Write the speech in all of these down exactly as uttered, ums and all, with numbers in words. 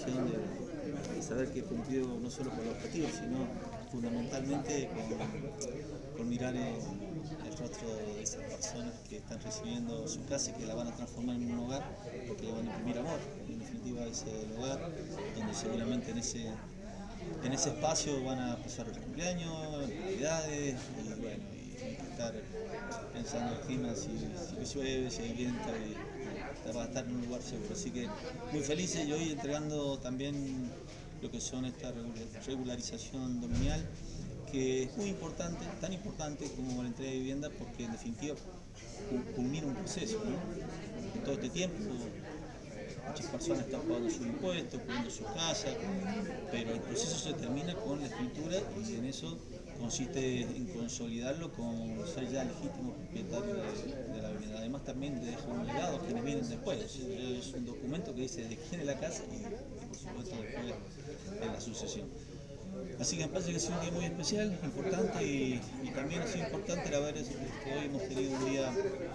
satisfacción de, de saber que he cumplido no solo con los objetivos, sino fundamentalmente con, con mirar el, el rostro de esas personas que están recibiendo su casa y que la van a transformar en un hogar, porque le van a imprimir amor. En definitiva, ese es el hogar, donde seguramente en ese, en ese espacio van a pasar los cumpleaños, navidades, y bueno, y hay que estar pensando el clima, si, si llueve, si hay viento, y va a estar en un lugar seguro. Así que muy felices, y hoy entregando también lo que son esta regularización dominial, que es muy importante, tan importante como la entrega de vivienda, porque en definitiva culmina un proceso, ¿no? En todo este tiempo muchas personas están pagando sus impuestos, pagando su casa, pero el proceso se termina con la escritura, y en eso consiste en consolidarlo con ser ya legítimo propietario de, de la vivienda. Además también de dejar un legado a quienes vienen después. Es un documento que dice de quién es la casa y, y por supuesto después de la sucesión. Así que me parece que es un día muy especial, importante, y, y también ha sido importante el haber, este, hoy hemos tenido un día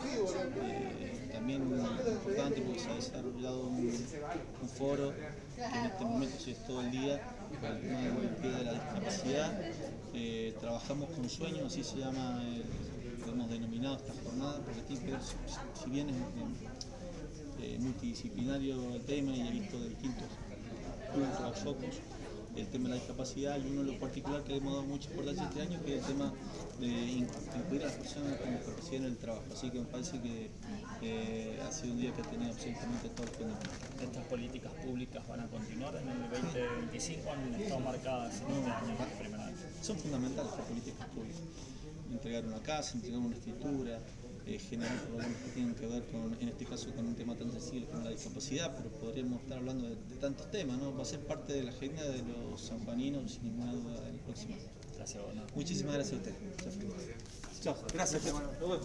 eh, también importante porque se ha desarrollado un, un foro que en este momento se es todo el día para el tema de la pie de la discapacidad. Eh, trabajamos con sueños, así se llama, eh, lo hemos denominado esta jornada, porque tiene que ver, si, si bien es eh, multidisciplinario el tema y he visto de distintos puntos, focos, el tema de la discapacidad, y uno en lo particular que le hemos dado mucha importancia este año, que es el tema de incluir a las personas con discapacidad en el trabajo. Así que me parece que eh, ha sido un día que ha tenido absolutamente todo el condimento. ¿Estas políticas públicas van a continuar en el veinte veinticinco? ¿Han estado marcadas en este año por primera vez? Son fundamentales las políticas públicas. Entregar una casa, entregar una escritura, eh, generar problemas que tienen que ver con, en este caso, con un tema tan sensible como la discapacidad, pero podríamos estar hablando de, de tantos temas, ¿no? Va a ser parte de la agenda de los sanjuaninos, sin ninguna duda, en el próximo año. Gracias, Bernardo. Muchísimas gracias a usted. Chao, gracias, hermano.